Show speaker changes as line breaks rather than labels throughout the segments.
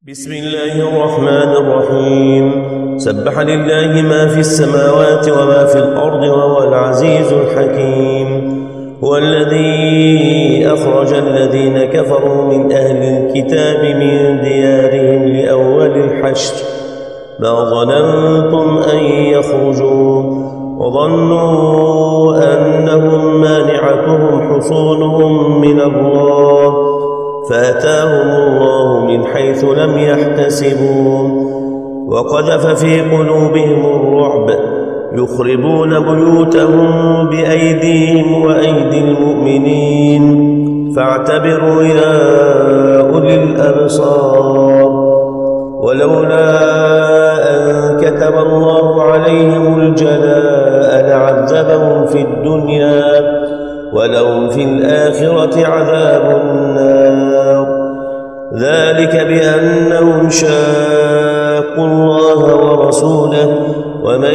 بسم الله الرحمن الرحيم. سبح لله ما في السماوات وما في الأرض وهو العزيز الحكيم. هو الذي أخرج الذين كفروا من أهل الكتاب من ديارهم لأول الحشر ما ظننتم أن يخرجوا وظنوا أنهم مانعتهم حصونهم من الله فأتاهم الله من حيث لم يحتسبوا وقذف في قلوبهم الرعب يخربون بيوتهم بأيديهم وأيدي المؤمنين فاعتبروا يا أولي الأبصار. ولولا أن كتب الله عليهم الجلاء لعذبهم في الدنيا ولهم في الآخرة عذاب النار ذلك بأنهم شاقوا الله ورسوله ومن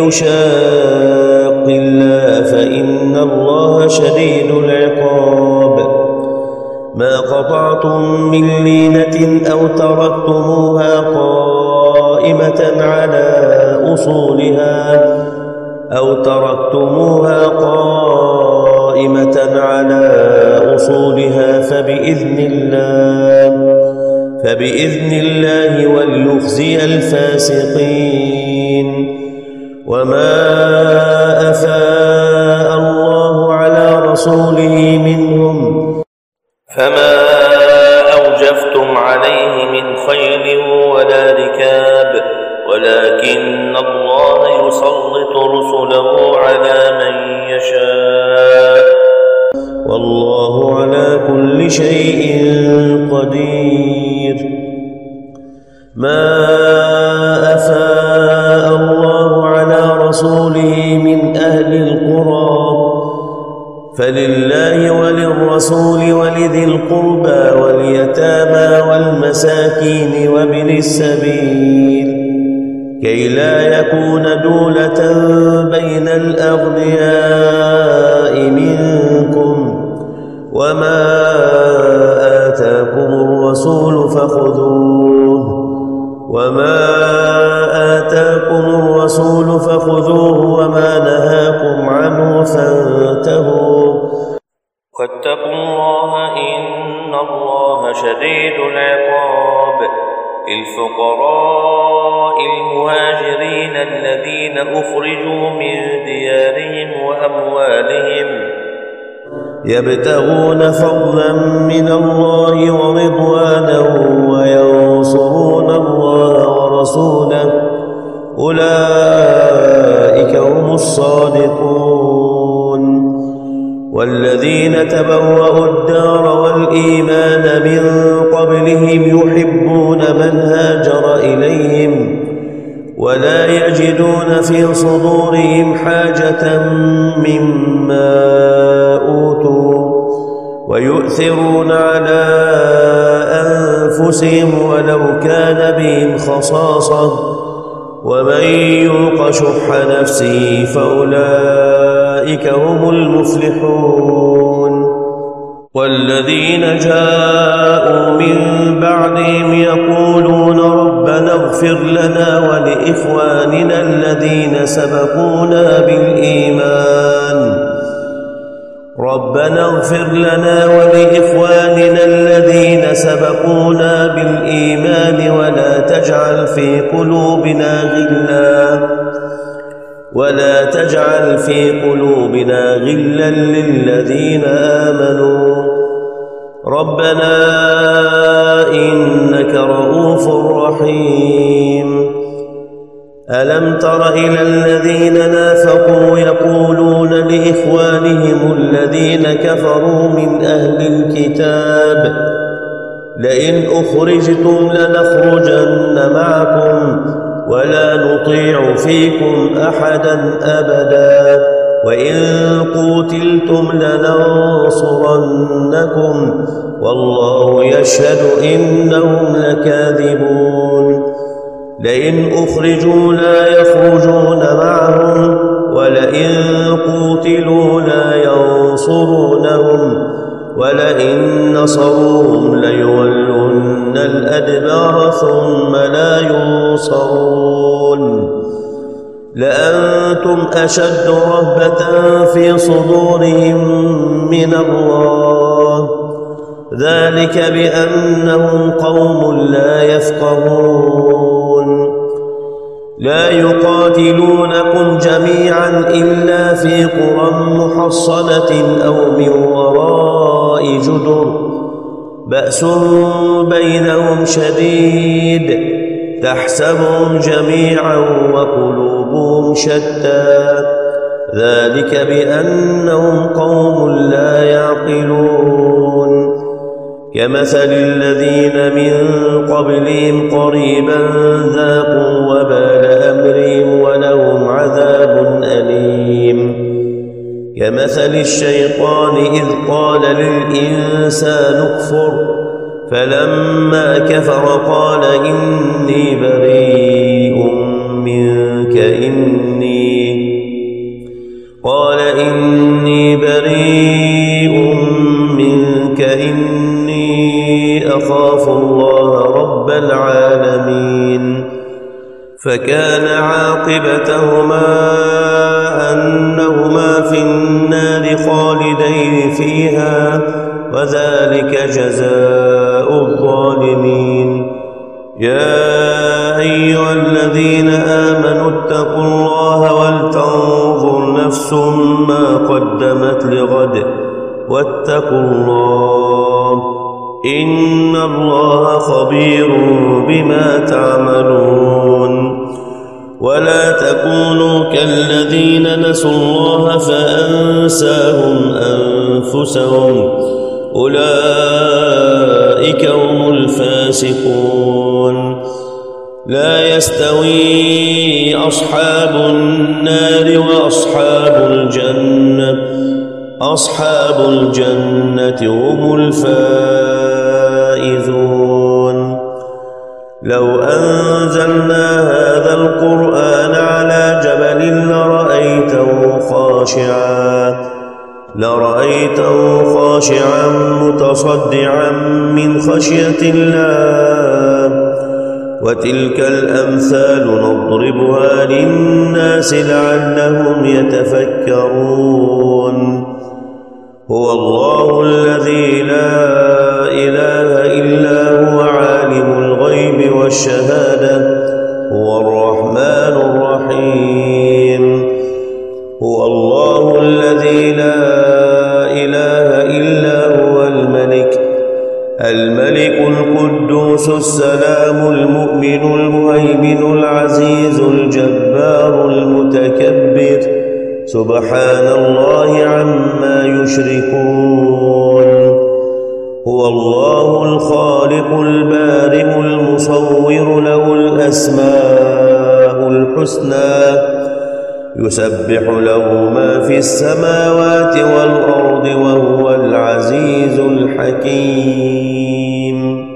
يشاق الله فإن الله شديد العقاب. ما قطعتم من لينة أو تركتموها قائمة على أصولها فبإذن الله وليخزي الفاسقين. وما أفاء الله على رسوله منهم فما أوجفتم عليه من خيل ولا ركاب ولكن الله يسلط رسله على من يشاء والله على كل شيء قدير. ما أفاء الله على رسوله من أهل القرى فلله وللرسول ولذي القربى واليتامى والمساكين وابن السبيل كي لا يكون دولة بين الأغنياء منكم وما آتاكم الرسول فخذوه وما نهاكم عنه فانتهوا واتقوا الله إن الله شديد العقاب. الفقراء المهاجرين الذين أخرجوا من ديارهم وأموالهم يبتغون فضلا من الله ورضوانه وينصرون الله ورسوله أولئك هم الصادقون. والذين تبوأوا الدار والإيمان من قبلهم يحبون من هاجر إليهم ولا يجدون في صدورهم حاجة مما أوتوا ويؤثرون على أنفسهم ولو كان بهم خصاصة ومن يوق شح نفسه فأولئك هم المفلحون. والذين جاءوا من بعدهم يقولون ربنا اغفر لنا ولإخواننا الذين سبقونا بالإيمان ولا تجعل في قلوبنا غلا للذين آمنوا ربنا إنك رؤوف رحيم. ألم تر إلى الذين نافقوا يقولون لإخوانهم الذين كفروا من أهل الكتاب لئن أخرجتم لنخرجن معكم ولا نطيع فيكم أحدا أبدا وإن قوتلتم لننصرنكم والله يشهد إنهم لكاذبون. لئن أخرجوا لا يخرجون معهم ولئن قوتلوا لا ينصرونهم ولئن نصروهم ليولن الأدبار ثم لا ينصرون لأنتم أشد رهبة في صدورهم من الله ذلك بأنهم قوم لا يفقهون لا يقاتلونكم جميعا إلا في قرى محصنة أو من وراء جدر بأس بينهم شديد تحسبهم جميعا وقلوبهم شتى ذلك بأنهم قوم لا يعقلون كمثل الذين من قبلهم قريبا ذاقوا وبال أمرهم ولهم عذاب أليم كمثل الشيطان إذ قال للإنسان اكفر فلما كفر قال إني بريء منك إني أخاف الله رب العالمين فكان عاقبتهما أنهما في النار خالدين فيها وذلك جزاء الظالمين يا أيها الذين آمنوا اتقوا الله ولتنظر نفس ما قدمت لغد واتقوا الله إن الله خبير بما تعملون ولا تكونوا كالذين نسوا الله فأنساهم أنفسهم أولئك هم الفاسقون لا يستوي أصحاب النار وأصحاب الجنة هم الفائزون لو أنزلنا هذا القرآن على جبل لرأيته خاشعا متصدعا من خشية الله وتلك الأمثال نضربها للناس لعلهم يتفكرون هو الله الذي لا إله إلا هو عالم الغيب والشهادة هو الرحمن الرحيم هو الله الذي لا إله إلا هو الملك القدوس السلام المؤمن المهيمن العزيز الجبار المتكبر سبحان الله عما يشركون هو الله الخالق البارئ المصور له الأسماء الحسنى يسبح له ما في السماوات والأرض وهو العزيز الحكيم